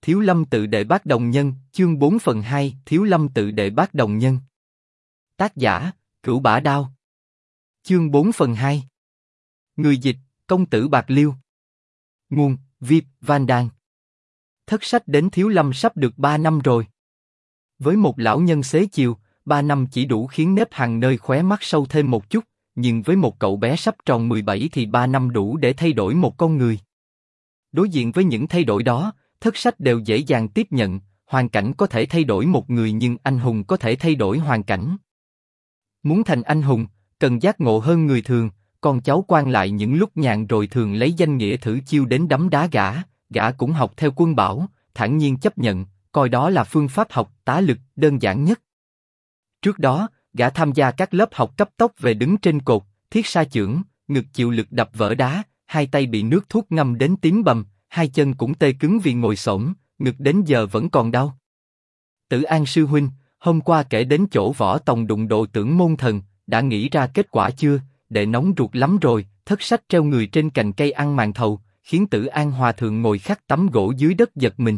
Thiếu Lâm tự đệ bát đồng nhân, chương 4/2, Thiếu Lâm tự đệ bát đồng nhân. Tác giả, Cửu Bả Đao. Chương 4/2. Người dịch, Công tử Bạc Liêu. Nguồn, Vip, Van Đan. Thất sách đến Thiếu Lâm sắp được 3 năm rồi. Với một lão nhân xế chiều, 3 năm chỉ đủ khiến nếp hằn nơi khóe mắt sâu thêm một chút, nhưng với một cậu bé sắp tròn 17 thì 3 năm đủ để thay đổi một con người. Đối diện với những thay đổi đó, thất sách đều dễ dàng tiếp nhận, hoàn cảnh có thể thay đổi một người nhưng anh hùng có thể thay đổi hoàn cảnh. Muốn thành anh hùng, cần giác ngộ hơn người thường, con cháu quan lại những lúc nhàn rồi thường lấy danh nghĩa thử chiêu đến đấm đá gã cũng học theo Quân Bảo, thản nhiên chấp nhận, coi đó là phương pháp học tá lực đơn giản nhất. Trước đó, gã tham gia các lớp học cấp tốc về đứng trên cột, thiết sa chưởng, ngực chịu lực đập vỡ đá, hai tay bị nước thuốc ngâm đến tím bầm, hai chân cũng tê cứng vì ngồi xổm, ngực đến giờ vẫn còn đau. Tử An sư huynh, hôm qua kể đến chỗ Võ Tòng đụng độ Tưởng Môn Thần, đã nghĩ ra kết quả chưa? Đệ nóng ruột lắm rồi. Thất sách treo người trên cành cây ăn màn thầu, khiến Tử An hòa thượng ngồi khắc tấm gỗ dưới đất giật mình.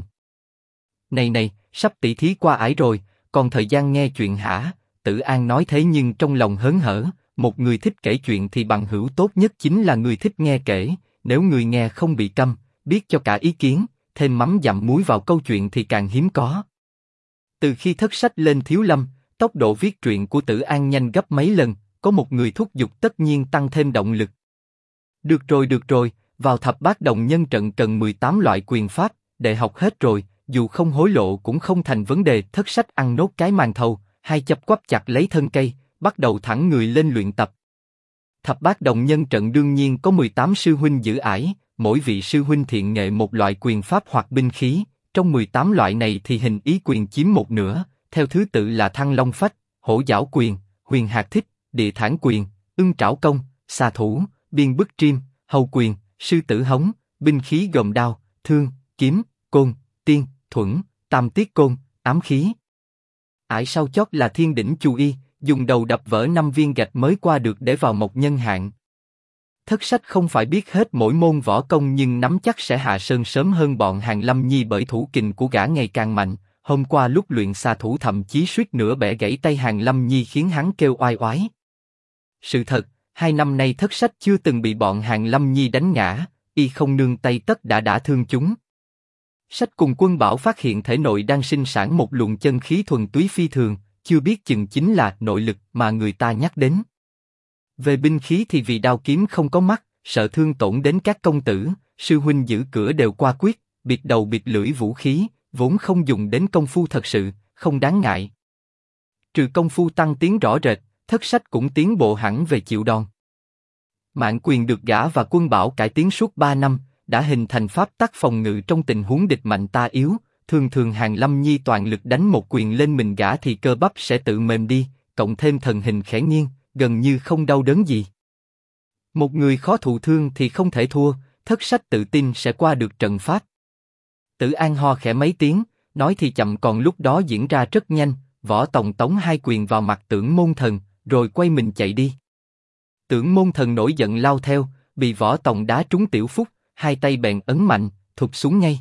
Này, sắp tỷ thí qua ải rồi, còn thời gian nghe chuyện hả? Tử An nói thế nhưng trong lòng hớn hở. Một người thích kể chuyện thì bằng hữu tốt nhất chính là người thích nghe kể. Nếu người nghe không bị câm, biết cho cả ý kiến, thêm mắm dặm muối vào câu chuyện thì càng hiếm có. Từ khi thất sách lên Thiếu Lâm, tốc độ viết truyện của Tử An nhanh gấp mấy lần, có một người thúc giục tất nhiên tăng thêm động lực. Được rồi, vào thập bát đồng nhân trận cần 18 loại quyền pháp, để học hết rồi, dù không hối lộ cũng không thành vấn đề. Thất sách ăn nốt cái màn thầu, hai chập quắp chặt lấy thân cây, bắt đầu thẳng người lên luyện tập. Thập bát đồng nhân trận đương nhiên có 18 sư huynh giữ ải, mỗi vị sư huynh thiện nghệ một loại quyền pháp hoặc binh khí. Trong 18 loại này thì hình ý quyền chiếm một nửa, theo thứ tự là Thăng Long Phách, Hổ Giảo Quyền, Huyền Hạc Thích, Địa Thản Quyền, Ưng Trảo Công, Xà Thủ, Biên Bức Triêm, Hầu Quyền, Sư Tử Hống. Binh khí gồm đao, thương, kiếm, côn, tiên, thuẫn, tam tiết côn, ám khí. Ải sau chót là Thiên Đỉnh Chu Y, dùng đầu đập vỡ 5 viên gạch mới qua được để vào mộc nhân hạng. Thất sách không phải biết hết mỗi môn võ công nhưng nắm chắc sẽ hạ sơn sớm hơn bọn Hàn Lâm Nhi bởi thủ kình của gã ngày càng mạnh. Hôm qua lúc luyện xà thủ thậm chí suýt nữa bẻ gãy tay Hàn Lâm Nhi khiến hắn kêu oai oái. Sự thật, 2 năm nay thất sách chưa từng bị bọn Hàn Lâm Nhi đánh ngã, y không nương tay tất đã thương chúng. Sách cùng Quân Bảo phát hiện thể nội đang sinh sản một luồng chân khí thuần túy phi thường, chưa biết chừng chính là nội lực mà người ta nhắc đến. Về binh khí thì vì đao kiếm không có mắt, sợ thương tổn đến các công tử, sư huynh giữ cửa đều qua quyết, biệt đầu biệt lưỡi vũ khí, vốn không dùng đến công phu thật sự, không đáng ngại. Trừ công phu tăng tiến rõ rệt, thất sách cũng tiến bộ hẳn về chịu đòn. Mạn quyền được gã và Quân Bảo cải tiến suốt 3 năm, đã hình thành pháp tắc phòng ngự trong tình huống địch mạnh ta yếu. Thường Hàn Lâm Nhi toàn lực đánh một quyền lên mình gã thì cơ bắp sẽ tự mềm đi, cộng thêm thần hình khẽ nghiêng, gần như không đau đớn gì. Một người khó thụ thương thì không thể thua, thất sách tự tin sẽ qua được trận pháp. Tử An ho khẽ mấy tiếng, nói thì chậm còn lúc đó diễn ra rất nhanh. Võ Tòng tống 2 quyền vào mặt Tưởng Môn Thần, rồi quay mình chạy đi. Tưởng Môn Thần nổi giận lao theo, bị Võ Tòng đá trúng tiểu phúc, hai tay bèn ấn mạnh, thụt xuống ngay.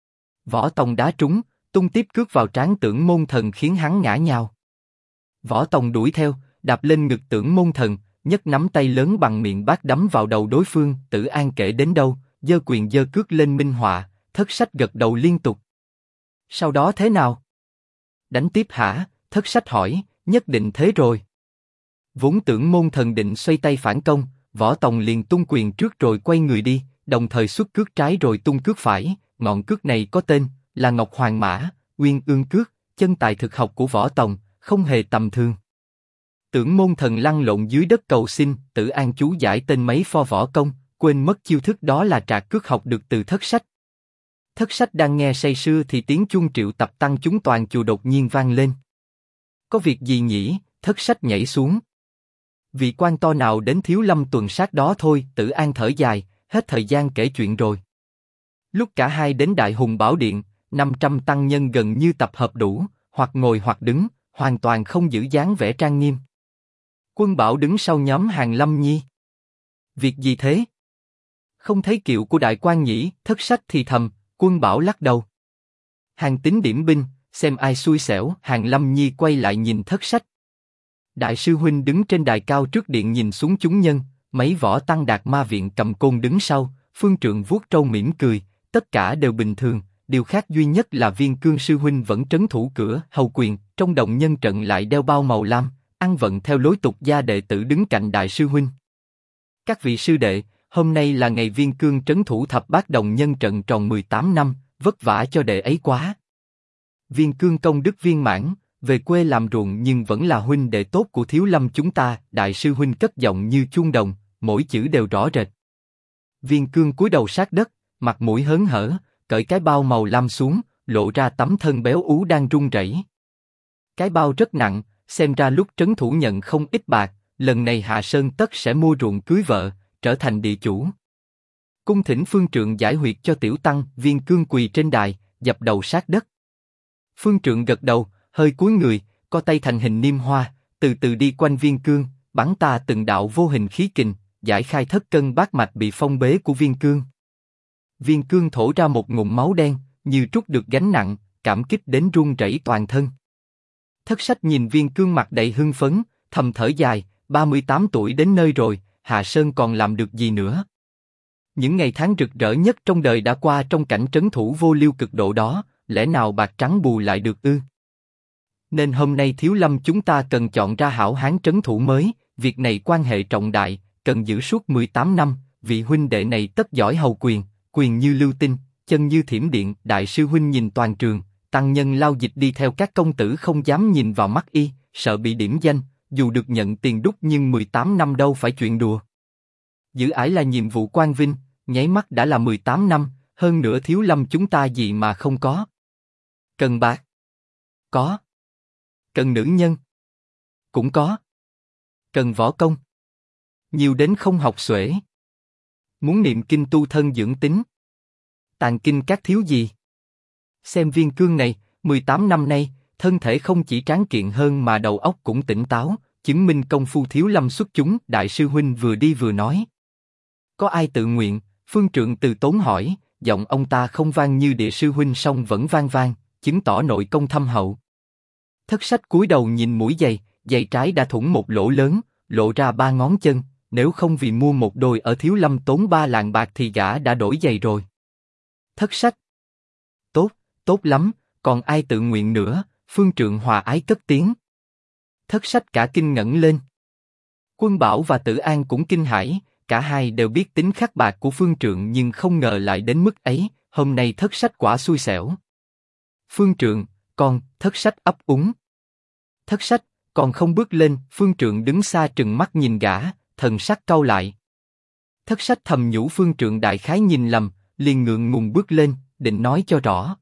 Võ Tòng đá trúng, tung tiếp cước vào trán Tưởng Môn Thần khiến hắn ngã nhào. Võ Tòng đuổi theo, đạp lên ngực Tưởng Môn Thần, nhấc nắm tay lớn bằng miệng bát đấm vào đầu đối phương. Tử An kể đến đâu, giơ quyền giơ cước lên minh họa, thất sách gật đầu liên tục. Sau đó thế nào? Đánh tiếp hả? Thất sách hỏi. Nhất định thế rồi. Vốn Tưởng Môn Thần định xoay tay phản công, Võ Tòng liền tung quyền trước rồi quay người đi, đồng thời xuất cước trái rồi tung cước phải. Ngọn cước này có tên là Ngọc Hoàng Mã, Uyên Ương Cước, chân tài thực học của Võ Tòng, không hề tầm thường. Tưởng Môn Thần lăn lộn dưới đất cầu xin. Tử An chú giải tên mấy pho võ công, quên mất chiêu thức đó là trạc cước học được từ thất sách. Thất sách đang nghe say sưa thì tiếng chuông triệu tập tăng chúng toàn chùa đột nhiên vang lên. Có việc gì nhỉ? Thất sách nhảy xuống. Vị quan to nào đến Thiếu Lâm tuần sát đó thôi. Tử An thở dài, hết thời gian kể chuyện rồi. Lúc cả hai đến Đại Hùng Bảo Điện, 500 tăng nhân gần như tập hợp đủ, hoặc ngồi hoặc đứng, hoàn toàn không giữ dáng vẻ trang nghiêm. Quân Bảo đứng sau nhóm Hàn Lâm Nhi. Việc gì thế? Không thấy kiệu của đại quan nhỉ? Thất sách thì thầm. Quân Bảo lắc đầu. Hàng tính điểm binh, xem ai xui xẻo. Hàng Lâm Nhi quay lại nhìn Thất Sách. Đại sư huynh đứng trên đài cao trước điện nhìn xuống chúng nhân, mấy võ tăng Đạt Ma viện cầm côn đứng sau, Phương Trượng vuốt râu mỉm cười, tất cả đều bình thường, điều khác duy nhất là Viên Cương sư huynh vẫn trấn thủ cửa hầu quyền, trong động nhân trận lại đeo bao màu lam, ăn vận theo lối tục gia đệ tử đứng cạnh đại sư huynh. Các vị sư đệ, hôm nay là ngày Viên Cương trấn thủ thập bát đồng nhân trận tròn 18 năm, vất vả cho đệ ấy quá. Viên Cương công đức viên mãn, về quê làm ruộng nhưng vẫn là huynh đệ tốt của Thiếu Lâm chúng ta. Đại sư huynh cất giọng như chuông đồng, mỗi chữ đều rõ rệt. Viên Cương cúi đầu sát đất, mặt mũi hớn hở, cởi cái bao màu lam xuống, lộ ra tấm thân béo ú đang run rẩy. Cái bao rất nặng, xem ra lúc trấn thủ nhận không ít bạc, lần này hạ sơn tất sẽ mua ruộng cưới vợ, trở thành địa chủ. Cung thỉnh Phương Trượng giải huyệt cho tiểu tăng. Viên Cương quỳ trên đài, dập đầu sát đất. Phương Trượng gật đầu, hơi cúi người, co tay thành hình niêm hoa, từ từ đi quanh Viên Cương, bắn ta từng đạo vô hình khí kình, giải khai thất cân bát mạch bị phong bế của Viên Cương. Viên Cương thổ ra một ngụm máu đen, như trút được gánh nặng, cảm kích đến run rẩy toàn thân. Thất Sách nhìn Viên Cương mặt đầy hưng phấn, thầm thở dài, 38 tuổi đến nơi rồi, hạ sơn còn làm được gì nữa? Những ngày tháng rực rỡ nhất trong đời đã qua trong cảnh trấn thủ vô liêu cực độ đó, lẽ nào bạc trắng bù lại được ư? Nên hôm nay Thiếu Lâm chúng ta cần chọn ra hảo hán trấn thủ mới, việc này quan hệ trọng đại, cần giữ suốt 18 năm, vị huynh đệ này tất giỏi hầu quyền, quyền như lưu tinh, chân như thiểm điện. Đại sư huynh nhìn toàn trường, tăng nhân lao dịch đi theo các công tử không dám nhìn vào mắt y, sợ bị điểm danh, dù được nhận tiền đúc nhưng 18 năm đâu phải chuyện đùa. Giữ ải là nhiệm vụ quan vinh, nháy mắt đã là 18 năm, hơn nữa Thiếu Lâm chúng ta gì mà không có. Cần bạc? Có. Cần nữ nhân? Cũng có. Cần võ công? Nhiều đến không học xuể. Muốn niệm kinh tu thân dưỡng tính? Tàn kinh các thiếu gì? Xem Viên Cương này, 18 năm nay, thân thể không chỉ tráng kiện hơn mà đầu óc cũng tỉnh táo, chứng minh công phu Thiếu Lâm xuất chúng. Đại sư huynh vừa đi vừa nói. Có ai tự nguyện? Phương Trượng từ tốn hỏi, giọng ông ta không vang như địa sư huynh song vẫn vang vang, chứng tỏ nội công thâm hậu. Thất Sách cúi đầu nhìn mũi giày, giày trái đã thủng một lỗ lớn, lộ ra 3 ngón chân, nếu không vì mua một đôi ở Thiếu Lâm tốn 3 lạng bạc thì gã đã đổi giày rồi. Thất Sách. Tốt, tốt lắm, còn ai tự nguyện nữa? Phương Trượng hòa ái cất tiếng. Thất Sách cả kinh ngẩng lên. Quân Bảo và Tử An cũng kinh hãi, cả hai đều biết tính khắc bạc của Phương Trượng nhưng không ngờ lại đến mức ấy, hôm nay Thất Sách quả xui xẻo. Phương Trượng, con. Thất Sách ấp úng. Thất Sách, còn không bước lên. Phương Trượng đứng xa trừng mắt nhìn gã, thần sắc cau lại. Thất Sách thầm nhủ Phương Trượng đại khái nhìn lầm, liền ngượng ngùng bước lên, định nói cho rõ.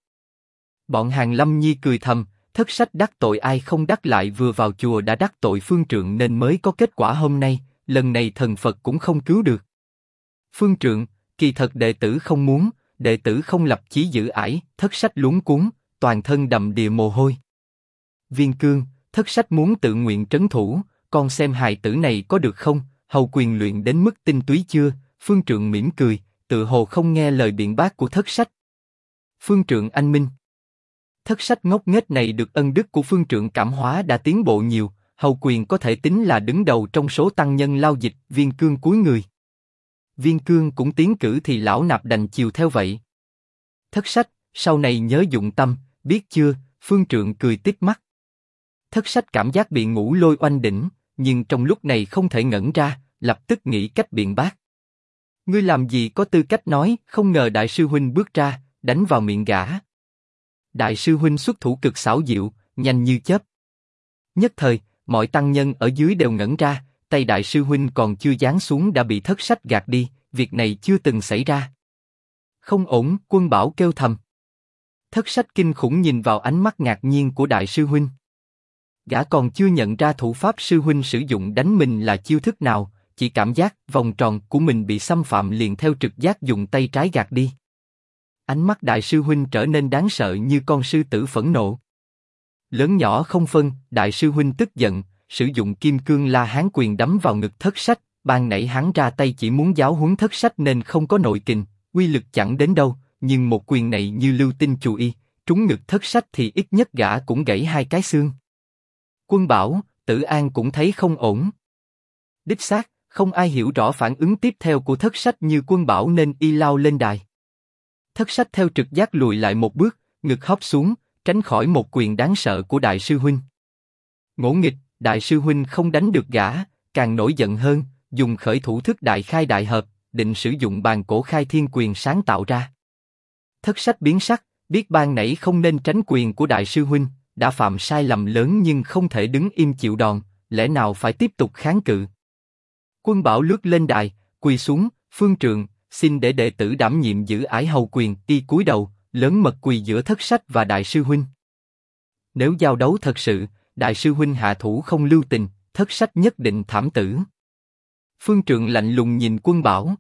Bọn Hàng Lâm Nhi cười thầm, Thất Sách đắc tội ai không đắc lại vừa vào chùa đã đắc tội Phương Trượng nên mới có kết quả hôm nay, lần này thần Phật cũng không cứu được. Phương Trượng, kỳ thật đệ tử không muốn, đệ tử không lập chí giữ ải. Thất Sách luống cuống, toàn thân đầm đìa mồ hôi. Viên Cương, Thất Sách muốn tự nguyện trấn thủ, con xem hài tử này có được không? Hầu quyền luyện đến mức tinh túy chưa? Phương Trượng mỉm cười, tự hồ không nghe lời biện bác của Thất Sách. Phương Trượng anh minh. Thất Sách ngốc nghếch này được ân đức của Phương Trượng cảm hóa đã tiến bộ nhiều, hầu quyền có thể tính là đứng đầu trong số tăng nhân lao dịch. Viên Cương cúi người. Viên Cương cũng tiến cử thì lão nạp đành chiều theo vậy. Thất Sách, sau này nhớ dụng tâm, biết chưa? Phương Trượng cười tít mắt. Thất Sách cảm giác bị ngũ lôi oanh đỉnh, nhưng trong lúc này không thể ngẩn ra, lập tức nghĩ cách biện bác. Ngươi làm gì có tư cách nói? Không ngờ đại sư huynh bước ra, đánh vào miệng gã. Đại sư huynh xuất thủ cực xảo diệu, nhanh như chớp. Nhất thời, mọi tăng nhân ở dưới đều ngẩn ra, tay đại sư huynh còn chưa giáng xuống đã bị Thất Sách gạt đi, việc này chưa từng xảy ra. Không ổn, Quân Bảo kêu thầm. Thất Sách kinh khủng nhìn vào ánh mắt ngạc nhiên của đại sư huynh. Gã còn chưa nhận ra thủ pháp sư huynh sử dụng đánh mình là chiêu thức nào, chỉ cảm giác vòng tròn của mình bị xâm phạm liền theo trực giác dùng tay trái gạt đi. Ánh mắt đại sư huynh trở nên đáng sợ như con sư tử phẫn nộ. Lớn nhỏ không phân, đại sư huynh tức giận, sử dụng Kim Cương La Hán quyền đấm vào ngực Thất Sách. Ban nãy hắn ra tay chỉ muốn giáo huấn Thất Sách nên không có nội kình, uy lực chẳng đến đâu, nhưng một quyền này như lưu tinh chù y, trúng ngực Thất Sách thì ít nhất gã cũng gãy 2 cái xương. Quân Bảo, Tử An cũng thấy không ổn. Đích xác, không ai hiểu rõ phản ứng tiếp theo của Thất Sách như Quân Bảo nên y lao lên đài. Thất Sách theo trực giác lùi lại một bước, ngực hóp xuống, tránh khỏi một quyền đáng sợ của Đại sư huynh. Ngỗ nghịch, Đại sư huynh không đánh được gã, càng nổi giận hơn, dùng khởi thủ thức Đại Khai Đại Hợp, định sử dụng bàn cổ khai thiên quyền sáng tạo ra. Thất Sách biến sắc, biết ban nãy không nên tránh quyền của Đại sư huynh, đã phạm sai lầm lớn nhưng không thể đứng im chịu đòn, lẽ nào phải tiếp tục kháng cự. Quân Bảo lướt lên đài, quỳ xuống, Phương Trượng, xin để đệ tử đảm nhiệm giữ ải hầu quyền. Y cúi đầu, lớn mật quỳ giữa Thất Sách và Đại sư huynh. Nếu giao đấu thật sự, Đại sư huynh hạ thủ không lưu tình, Thất Sách nhất định thảm tử. Phương Trượng lạnh lùng nhìn Quân Bảo.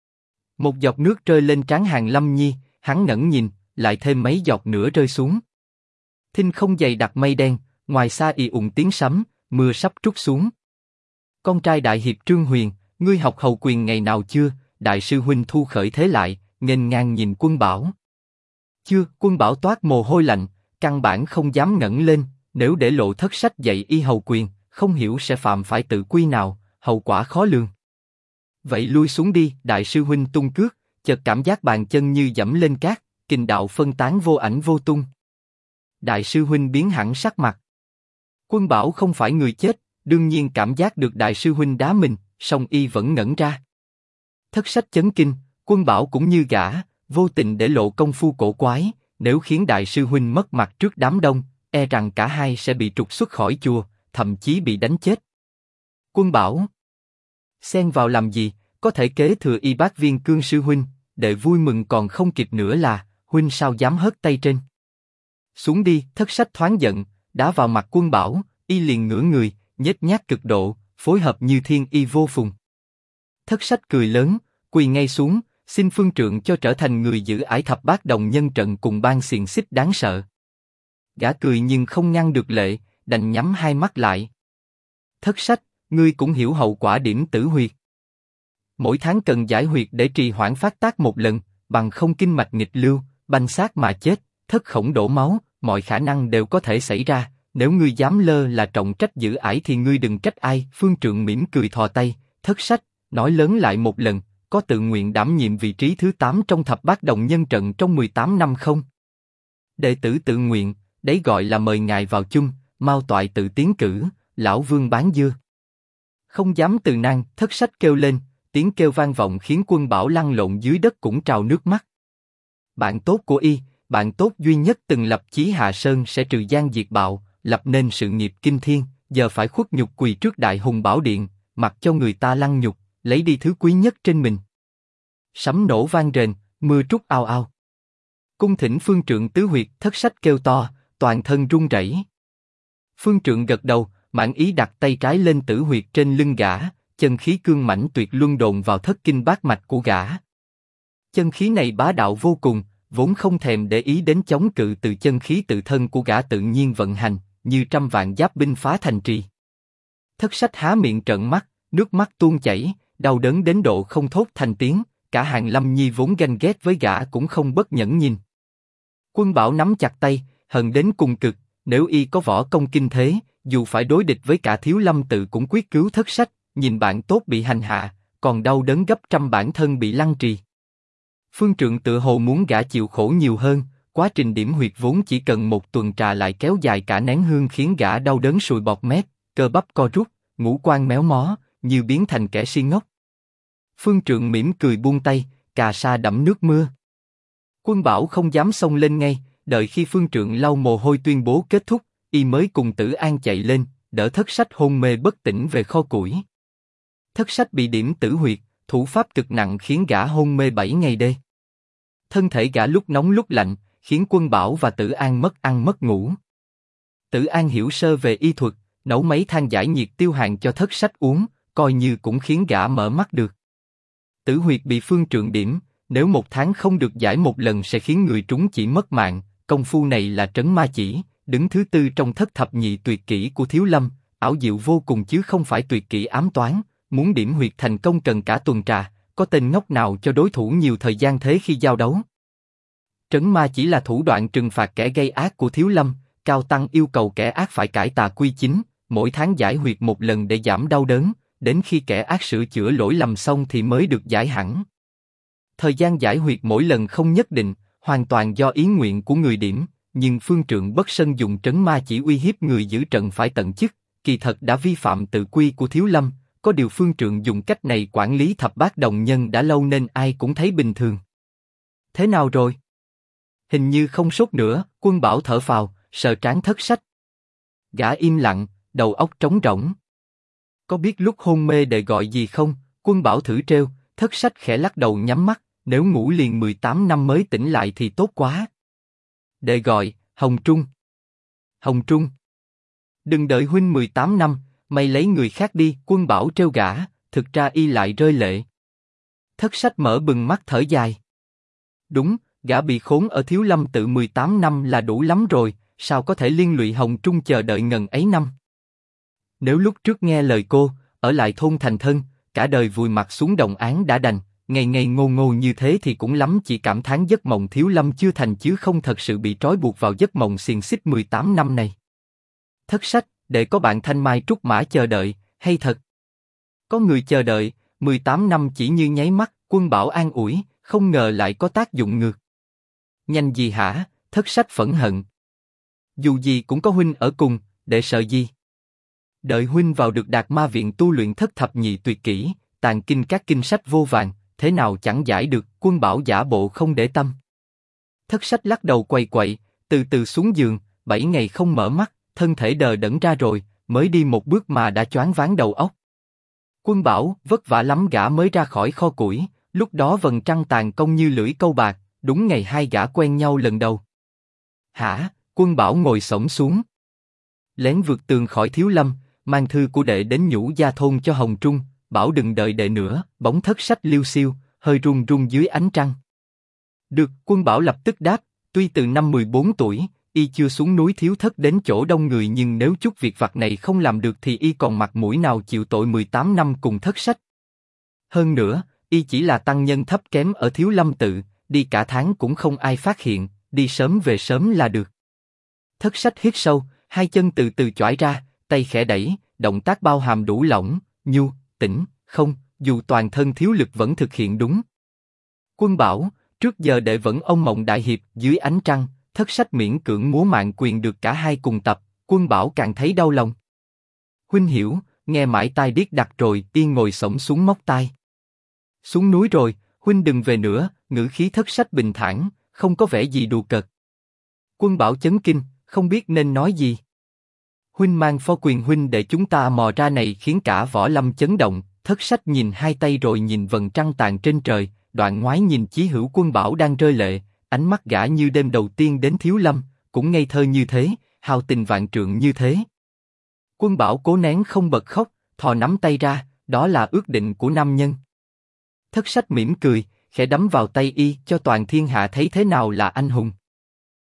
Một giọt nước rơi lên trán Hàn Lâm Nhi, hắn ngẩng nhìn, lại thêm mấy giọt nữa rơi xuống. Thinh không dày đặc mây đen, ngoài xa ì ùng tiếng sấm, mưa sắp trút xuống. Con trai Đại hiệp Trương Huyền, ngươi học hầu quyền ngày nào chưa? Đại sư huynh thu khởi thế lại, nghênh ngang nhìn Quân Bảo. Chưa. Quân Bảo toát mồ hôi lạnh, căn bản không dám ngẩng lên. Nếu để lộ Thất Sách dạy y hầu quyền, không hiểu sẽ phạm phải tự quy nào, hậu quả khó lường. Vậy lui xuống đi. Đại sư huynh tung cước, chợt cảm giác bàn chân như dẫm lên cát, kình đạo phân tán vô ảnh vô tung. Đại sư huynh biến hẳn sắc mặt. Quân Bảo không phải người chết, đương nhiên cảm giác được Đại sư huynh đá mình, song y vẫn ngẩn ra. Thất Sách chấn kinh, Quân Bảo cũng như gã, vô tình để lộ công phu cổ quái, nếu khiến Đại sư huynh mất mặt trước đám đông, e rằng cả hai sẽ bị trục xuất khỏi chùa, thậm chí bị đánh chết. Quân Bảo, xen vào làm gì? Có thể kế thừa y bát viên cương sư huynh, đệ vui mừng còn không kịp nữa là, huynh sao dám hất tay trên? Xuống đi. Thất Sách thoáng giận, đá vào mặt Quân Bảo, y liền ngửa người, nhếch nhác cực độ, phối hợp như thiên y vô phùng. Thất Sách cười lớn, quỳ ngay xuống, xin Phương Trượng cho trở thành người giữ ải thập bát đồng nhân trận cùng ban xiềng xích đáng sợ. Gã cười nhưng không ngăn được lệ, đành nhắm hai mắt lại. Thất Sách, ngươi cũng hiểu hậu quả điểm tử huyệt. Mỗi tháng cần giải huyệt để trì hoãn phát tác một lần, bằng không kinh mạch nghịch lưu, banh xác mà chết, thất khổng đổ máu, mọi khả năng đều có thể xảy ra. Nếu ngươi dám lơ là trọng trách giữ ải thì ngươi đừng trách ai. Phương Trượng mỉm cười thò tay, Thất Sách, nói lớn lại một lần, có tự nguyện đảm nhiệm vị trí thứ 8 trong thập bát đồng nhân trận trong 18 năm không? Đệ tử tự nguyện, đấy gọi là mời ngài vào chung, mau toại tự tiến cử, lão vương bán dưa. Không dám từ nan. Thất Sách kêu lên, tiếng kêu vang vọng khiến Quân Bảo lăn lộn dưới đất cũng trào nước mắt. Bạn tốt của y, bạn tốt duy nhất từng lập chí Hạ Sơn sẽ trừ gian diệt bạo, lập nên sự nghiệp kinh thiên, giờ phải khuất nhục quỳ trước Đại Hùng Bảo Điện, mặc cho người ta lăng nhục, lấy đi thứ quý nhất trên mình. Sấm nổ vang rền, mưa trút ào ào. Cung thỉnh Phương Trượng tứ huyệt. Thất Sách kêu to, toàn thân run rẩy. Phương Trượng gật đầu, mãn ý đặt tay trái lên tử huyệt trên lưng gã, chân khí cương mãnh tuyệt luân đồn vào thất kinh bát mạch của gã. Chân khí này bá đạo vô cùng, vốn không thèm để ý đến chống cự từ chân khí tự thân của gã tự nhiên vận hành, như trăm vạn giáp binh phá thành trì. Thất Sách há miệng trợn mắt, nước mắt tuôn chảy, đau đớn đến độ không thốt thành tiếng. Cả Hàn Lâm Nhi vốn ganh ghét với gã cũng không bất nhẫn nhìn. Quân Bảo nắm chặt tay, hận đến cùng cực. Nếu y có võ công kinh thế, dù phải đối địch với cả Thiếu Lâm Tự cũng quyết cứu Thất Sách. Nhìn bạn tốt bị hành hạ, còn đau đớn gấp trăm bản thân bị lăng trì. Phương Trượng tự hồ muốn gã chịu khổ nhiều hơn. Quá trình điểm huyệt vốn chỉ cần một tuần trà lại kéo dài cả nén hương khiến gã đau đớn sùi bọt mép, cơ bắp co rút, ngũ quan méo mó, như biến thành kẻ si ngốc. Phương Trượng mỉm cười buông tay, cà sa đẫm nước mưa. Quân Bảo không dám xông lên ngay, đợi khi Phương Trượng lau mồ hôi tuyên bố kết thúc, y mới cùng Tử An chạy lên, đỡ Thất Sách hôn mê bất tỉnh về kho củi. Thất Sách bị điểm tử huyệt, thủ pháp cực nặng khiến gã hôn mê 7 ngày đêm. Thân thể gã lúc nóng lúc lạnh, khiến Quân Bảo và Tử An mất ăn mất ngủ. Tử An hiểu sơ về y thuật, nấu mấy than giải nhiệt tiêu hàn cho Thất Sách uống, coi như cũng khiến gã mở mắt được. Tử huyệt bị Phương Trượng điểm, nếu một tháng không được giải một lần sẽ khiến người trúng chỉ mất mạng. Công phu này là trấn ma chỉ, đứng thứ 4 trong thất thập nhị tuyệt kỹ của Thiếu Lâm, ảo diệu vô cùng chứ không phải tuyệt kỹ ám toán. Muốn điểm huyệt thành công cần cả tuần trà, có tên ngốc nào cho đối thủ nhiều thời gian thế khi giao đấu. Trấn ma chỉ là thủ đoạn trừng phạt kẻ gây ác của Thiếu Lâm, Cao Tăng yêu cầu kẻ ác phải cải tà quy chính, mỗi tháng giải huyệt một lần để giảm đau đớn, đến khi kẻ ác sửa chữa lỗi lầm xong thì mới được giải hẳn. Thời gian giải huyệt mỗi lần không nhất định, hoàn toàn do ý nguyện của người điểm, nhưng Phương Trượng Bất Sân dùng trấn ma chỉ uy hiếp người giữ trận phải tận chức, kỳ thật đã vi phạm tự quy của Thiếu Lâm, có điều Phương Trượng dùng cách này quản lý thập bát đồng nhân đã lâu nên ai cũng thấy bình thường. Thế nào rồi? Hình như không sốt nữa, Quân Bảo thở phào, sờ trán Thất Sách. Gã im lặng, đầu óc trống rỗng. Có biết lúc hôn mê Đệ gọi gì không? Quân Bảo thử trêu, Thất Sách khẽ lắc đầu nhắm mắt, nếu ngủ liền 18 năm mới tỉnh lại thì tốt quá. Đệ gọi, Hồng Trung. Hồng Trung. Đừng đợi huynh 18 năm, mày lấy người khác đi, Quân Bảo trêu gã, thực ra y lại rơi lệ. Thất Sách mở bừng mắt thở dài. Đúng, gã bị khốn ở Thiếu Lâm tự 18 năm là đủ lắm rồi, sao có thể liên lụy Hồng Trung chờ đợi ngần ấy năm. Nếu lúc trước nghe lời cô, ở lại thôn thành thân, cả đời vùi mặt xuống đồng án đã đành, ngày ngày ngô ngô như thế thì cũng lắm chỉ cảm thán giấc mộng Thiếu Lâm chưa thành chứ không thật sự bị trói buộc vào giấc mộng xiềng xích 18 năm này. Thất Sách, để có bạn thanh mai trúc mã chờ đợi, hay thật? Có người chờ đợi, 18 năm chỉ như nháy mắt, Quân Bảo an ủi, không ngờ lại có tác dụng ngược. Nhanh gì hả? Thất Sách phẫn hận. Dù gì cũng có huynh ở cùng, để sợ gì? Đợi huynh vào được Đạt Ma viện tu luyện thất thập nhị tuyệt kỹ, tàn kinh các kinh sách vô vàn, thế nào chẳng giải được, Quân Bảo giả bộ không để tâm. Thất Sách lắc đầu quậy quậy, từ từ xuống giường, 7 ngày không mở mắt, thân thể đờ đẫn ra rồi, mới đi một bước mà đã choáng váng đầu óc. Quân Bảo, vất vả lắm gã mới ra khỏi kho củi, lúc đó vầng trăng tàn công như lưỡi câu bạc, đúng ngày hai gã quen nhau lần đầu. Hả? Quân Bảo ngồi xổm xuống. Lén vượt tường khỏi Thiếu Lâm, mang thư của đệ đến Nhũ Gia thôn cho Hồng Trung, bảo đừng đợi đệ nữa, bóng Thất Sách liêu xiêu, hơi run run dưới ánh trăng. Được, Quân Bảo lập tức đáp, tuy từ năm 14 tuổi, y chưa xuống núi Thiếu Thất đến chỗ đông người nhưng nếu chút việc vặt này không làm được thì y còn mặt mũi nào chịu tội 18 năm cùng Thất Sách. Hơn nữa, y chỉ là tăng nhân thấp kém ở Thiếu Lâm tự, đi cả tháng cũng không ai phát hiện, đi sớm về sớm là được. Thất Sách hít sâu, hai chân từ từ chỏi ra, tay khẽ đẩy, động tác bao hàm đủ lỏng, nhu, tĩnh, không, dù toàn thân thiếu lực vẫn thực hiện đúng. Quân Bảo, trước giờ đệ vẫn ông mộng đại hiệp, dưới ánh trăng, Thất Sách miễn cưỡng múa mạng quyền được cả hai cùng tập, Quân Bảo càng thấy đau lòng. Huynh hiểu, nghe mãi tai điếc đặc rồi, yên ngồi xổm xuống móc tai. Xuống núi rồi, huynh đừng về nữa, ngữ khí Thất Sách bình thản, không có vẻ gì đùa cợt. Quân Bảo chấn kinh, không biết nên nói gì. Huynh mang phó quyền huynh để chúng ta mò ra này khiến cả Võ Lâm chấn động. Thất Sách nhìn hai tay rồi nhìn vầng trăng tàn trên trời, đoạn ngoái nhìn Chí Hữu. Quân Bảo đang rơi lệ, ánh mắt gã như đêm đầu tiên đến Thiếu Lâm, cũng ngây thơ như thế, hào tình vạn trượng như thế. Quân Bảo cố nén không bật khóc, thò nắm tay ra, đó là ước định của nam nhân. Thất Sách mỉm cười, khẽ đấm vào tay y cho toàn thiên hạ thấy thế nào là anh hùng.